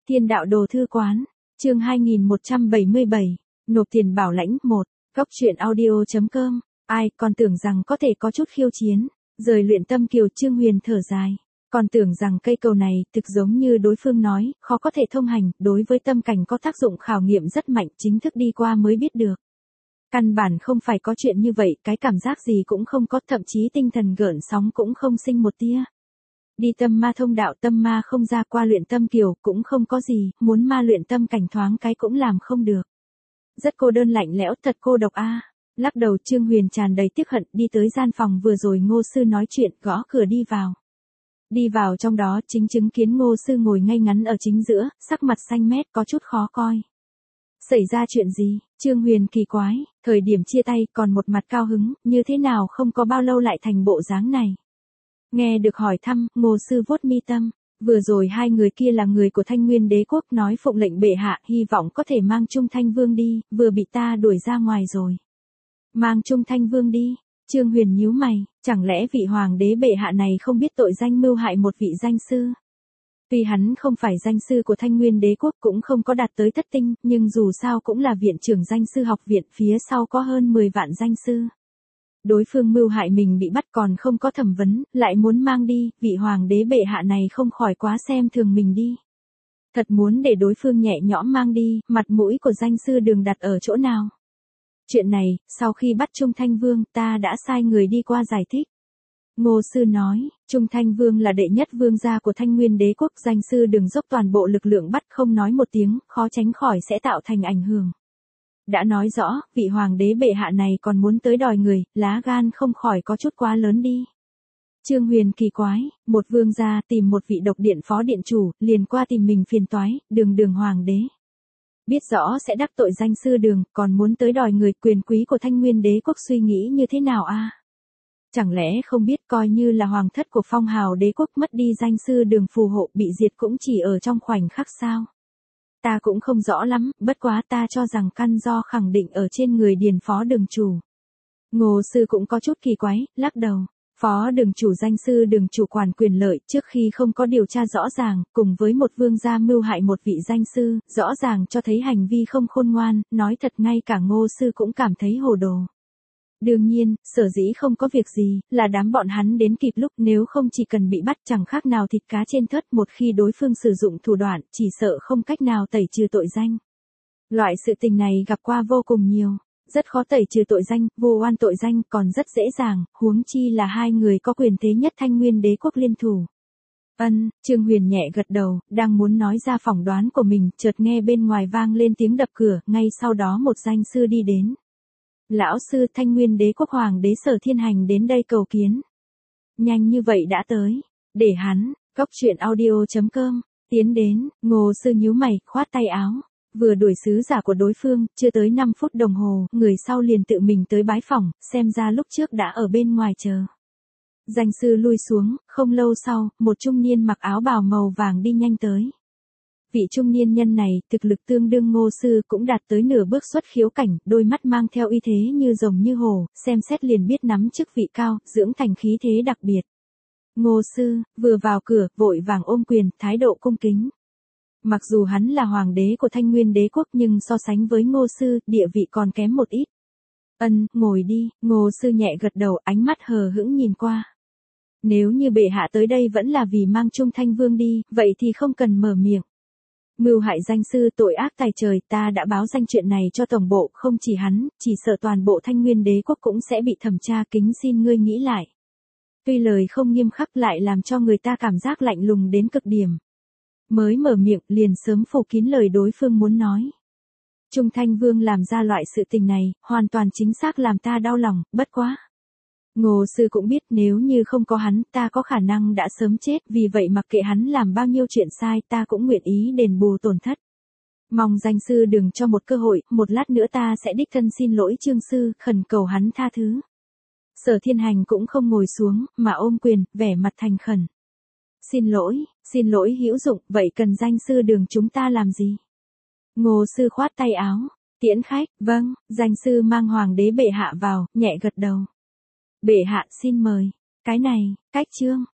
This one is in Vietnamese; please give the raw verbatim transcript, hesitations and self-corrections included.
Thiên đạo đồ thư quán, chương hai nghìn một trăm bảy mươi bảy, nộp tiền bảo lãnh một, góc truyện audio.com, ai còn tưởng rằng có thể có chút khiêu chiến, rời luyện tâm kiều. Trương Huyền thở dài, còn tưởng rằng cây cầu này thực giống như đối phương nói, khó có thể thông hành, đối với tâm cảnh có tác dụng khảo nghiệm rất mạnh, chính thức đi qua mới biết được. Căn bản không phải có chuyện như vậy, cái cảm giác gì cũng không có, thậm chí tinh thần gợn sóng cũng không sinh một tia. Đi tâm ma thông đạo, tâm ma không ra, qua luyện tâm kiều cũng không có gì, muốn ma luyện tâm cảnh thoáng cái cũng làm không được. Rất cô đơn lạnh lẽo, thật cô độc a. Lắc đầu, Trương Huyền tràn đầy tiếc hận, đi tới gian phòng vừa rồi Ngô Sư nói chuyện, gõ cửa đi vào. Đi vào trong đó, chính chứng kiến Ngô Sư ngồi ngay ngắn ở chính giữa, sắc mặt xanh mét, có chút khó coi. Xảy ra chuyện gì? Trương Huyền kỳ quái, thời điểm chia tay còn một mặt cao hứng, như thế nào không có bao lâu lại thành bộ dáng này. Nghe được hỏi thăm, Ngô Sư vuốt mi tâm, vừa rồi hai người kia là người của Thanh Nguyên Đế quốc, nói phụng lệnh bệ hạ, hy vọng có thể mang Trung Thanh Vương đi, vừa bị ta đuổi ra ngoài rồi. Mang Trung Thanh Vương đi? Trương Huyền nhíu mày, chẳng lẽ vị hoàng đế bệ hạ này không biết tội danh mưu hại một vị danh sư? Tuy hắn không phải danh sư của Thanh Nguyên Đế quốc, cũng không có đạt tới thất tinh, nhưng dù sao cũng là viện trưởng danh sư học viện, phía sau có hơn mười vạn danh sư. Đối phương mưu hại mình bị bắt còn không có thẩm vấn, lại muốn mang đi, vị hoàng đế bệ hạ này không khỏi quá xem thường mình đi. Thật muốn để đối phương nhẹ nhõm mang đi, mặt mũi của danh sư Đường đặt ở chỗ nào? Chuyện này, sau khi bắt Trung Thanh Vương, ta đã sai người đi qua giải thích. Ngô Sư nói, Trung Thanh Vương là đệ nhất vương gia của Thanh Nguyên Đế quốc, danh sư Đường dốc toàn bộ lực lượng bắt, không nói một tiếng, khó tránh khỏi sẽ tạo thành ảnh hưởng. Đã nói rõ, vị hoàng đế bệ hạ này còn muốn tới đòi người, lá gan không khỏi có chút quá lớn đi. Trương Huyền kỳ quái, một vương gia tìm một vị độc điện phó điện chủ, liền qua tìm mình phiền toái, Đường Đường hoàng đế. Biết rõ sẽ đắc tội danh sư Đường, còn muốn tới đòi người, quyền quý của Thanh Nguyên Đế quốc suy nghĩ như thế nào a? Chẳng lẽ không biết coi như là hoàng thất của Phong Hào Đế quốc mất đi danh sư Đường phù hộ, bị diệt cũng chỉ ở trong khoảnh khắc sao? Ta cũng không rõ lắm, bất quá ta cho rằng căn do khẳng định ở trên người Điền phó đường chủ. Ngô Sư cũng có chút kỳ quái, lắc đầu. Phó đường chủ danh sư Đường chủ quản quyền lợi, trước khi không có điều tra rõ ràng, cùng với một vương gia mưu hại một vị danh sư, rõ ràng cho thấy hành vi không khôn ngoan, nói thật ngay cả Ngô Sư cũng cảm thấy hồ đồ. Đương nhiên, sở dĩ không có việc gì, là đám bọn hắn đến kịp lúc, nếu không chỉ cần bị bắt chẳng khác nào thịt cá trên thớt, một khi đối phương sử dụng thủ đoạn, chỉ sợ không cách nào tẩy trừ tội danh. Loại sự tình này gặp qua vô cùng nhiều, rất khó tẩy trừ tội danh, vô oan tội danh còn rất dễ dàng, huống chi là hai người có quyền thế nhất Thanh Nguyên Đế quốc liên thủ. Ân, Trương Huyền nhẹ gật đầu, đang muốn nói ra phỏng đoán của mình, chợt nghe bên ngoài vang lên tiếng đập cửa, ngay sau đó một danh sư đi đến. Lão sư, Thanh Nguyên Đế quốc hoàng đế Sở Thiên Hành đến đây cầu kiến. Nhanh như vậy đã tới, để hắn, góc truyện audio.com, tiến đến. Ngô Sư nhíu mày, khoát tay áo, vừa đuổi sứ giả của đối phương, chưa tới năm phút đồng hồ, người sau liền tự mình tới bái phỏng, xem ra lúc trước đã ở bên ngoài chờ. Danh sư lui xuống, không lâu sau, một trung niên mặc áo bào màu vàng đi nhanh tới. Vị trung niên nhân này, thực lực tương đương Ngô Sư, cũng đạt tới nửa bước xuất khiếu cảnh, đôi mắt mang theo uy thế như rồng như hổ, xem xét liền biết nắm chức vị cao, dưỡng thành khí thế đặc biệt. Ngô Sư, vừa vào cửa, vội vàng ôm quyền, thái độ cung kính. Mặc dù hắn là hoàng đế của Thanh Nguyên Đế quốc nhưng so sánh với Ngô Sư, địa vị còn kém một ít. Ân, ngồi đi. Ngô Sư nhẹ gật đầu, ánh mắt hờ hững nhìn qua. Nếu như bệ hạ tới đây vẫn là vì mang Trung Thanh Vương đi, vậy thì không cần mở miệng. Mưu hại danh sư, tội ác tày trời, ta đã báo danh chuyện này cho tổng bộ, không chỉ hắn, chỉ sợ toàn bộ Thanh Nguyên Đế quốc cũng sẽ bị thẩm tra, kính xin ngươi nghĩ lại. Tuy lời không nghiêm khắc lại làm cho người ta cảm giác lạnh lùng đến cực điểm. Mới mở miệng, liền sớm phủ kín lời đối phương muốn nói. Trung Thanh Vương làm ra loại sự tình này, hoàn toàn chính xác làm ta đau lòng, bất quá. Ngô Sư cũng biết nếu như không có hắn, ta có khả năng đã sớm chết, vì vậy mặc kệ hắn làm bao nhiêu chuyện sai, ta cũng nguyện ý đền bù tổn thất. Mong danh sư đừng cho một cơ hội, một lát nữa ta sẽ đích thân xin lỗi Trương Sư, khẩn cầu hắn tha thứ. Sở Thiên Hành cũng không ngồi xuống, mà ôm quyền, vẻ mặt thành khẩn. Xin lỗi, xin lỗi hữu dụng, vậy cần danh sư Đường chúng ta làm gì? Ngô Sư khoát tay áo, tiễn khách, vâng, danh sư mang hoàng đế bệ hạ vào, nhẹ gật đầu. Bệ hạ xin mời, cái này, cách trương,